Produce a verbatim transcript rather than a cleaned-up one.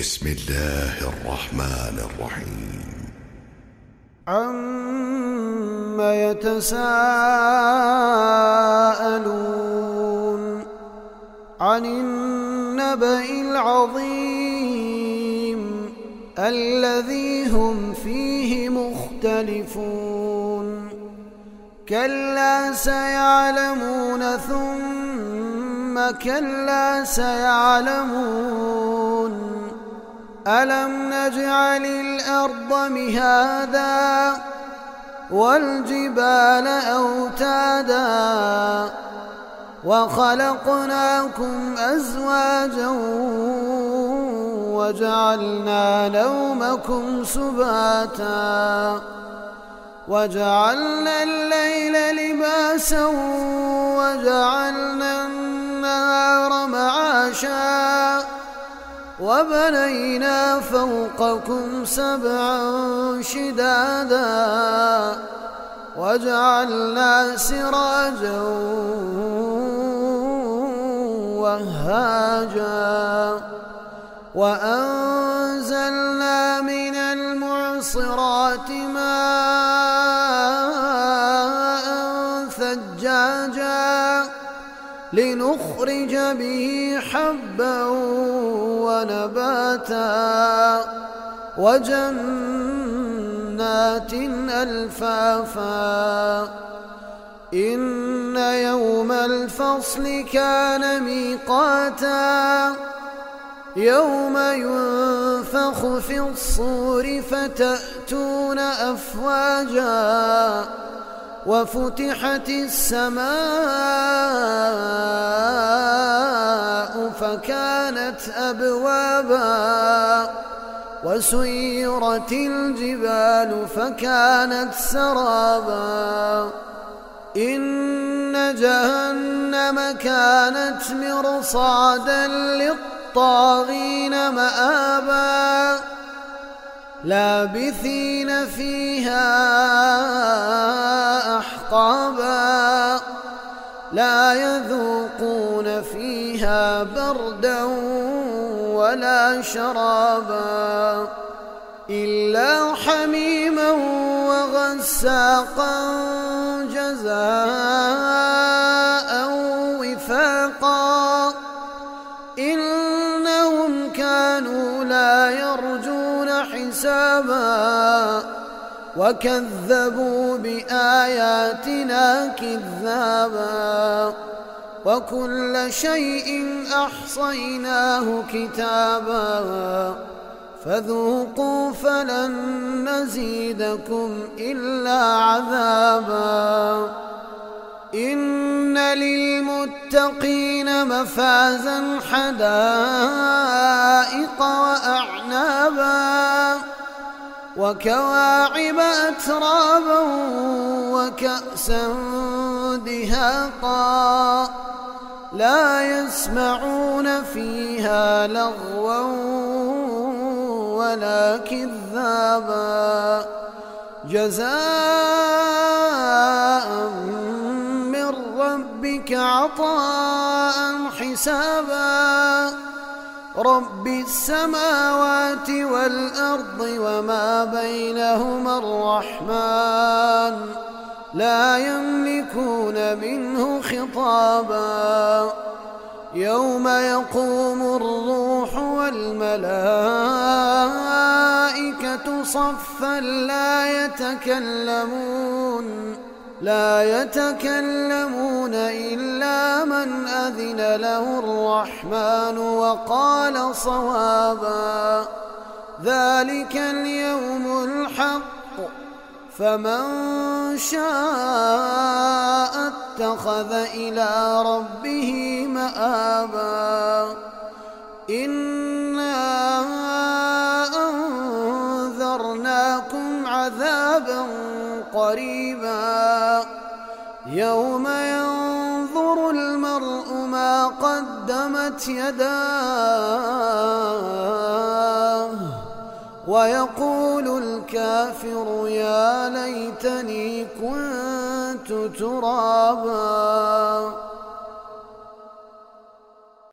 بسم الله الرحمن الرحيم. عَمَّ يتساءلون عن النبأ العظيم الذي هم فيه مختلفون كلا سيعلمون ثم كلا سيعلمون ألم نجعل الأرض مهادا والجبال أوتادا وخلقناكم أزواجا وجعلنا نومكم سباتا وجعلنا الليل لباسا وجعلنا النهار معاشا وبنينا فوقكم سبعا شدادا وجعلنا سراجا وهاجا وأنزلنا من المعصرات ماء ثجاجا لنخرج به حبا ونباتا وجنات ألفافا إن يوم الفصل كان ميقاتا يوم ينفخ في الصور فتأتون أفواجا وفتحت السماء فكانت أبوابا وسيرت الجبال فكانت سرابا إن جهنم كانت مرصادا للطاغين مآبا لابثين فيها أحقابا لا يذوقون فيها بردا ولا شرابا إلا حميما وغساقا جزاء وفاقا إنهم كانوا لا يرجون حسابا وكذبوا بآياتنا كذابا وكل شيء أحصيناه كتابا فذوقوا فلن نزيدكم إلا عذابا إن للمتقين مفازا حدائق وأعنابا وكواعب أترابا وكأسا دهاقا لا يسمعون فيها لغوا ولا كذابا جزاء من ربك عطاء حسابا رب السماوات والأرض وما بينهما الرحمن لا يملكون منه خطابا يوم يقوم الروح والملائكة صفا لا يتكلمون لا يتكلمون إلا من أذن له الرحمن وقال صوابا ذلك اليوم الحق فمن شاء اتخذ إلى ربه مآبا إنا أنذرناكم عذابا قريبا يوم ينظر المرء ما قدمت يداه ويقول الكافر يا ليتني كنت ترابا.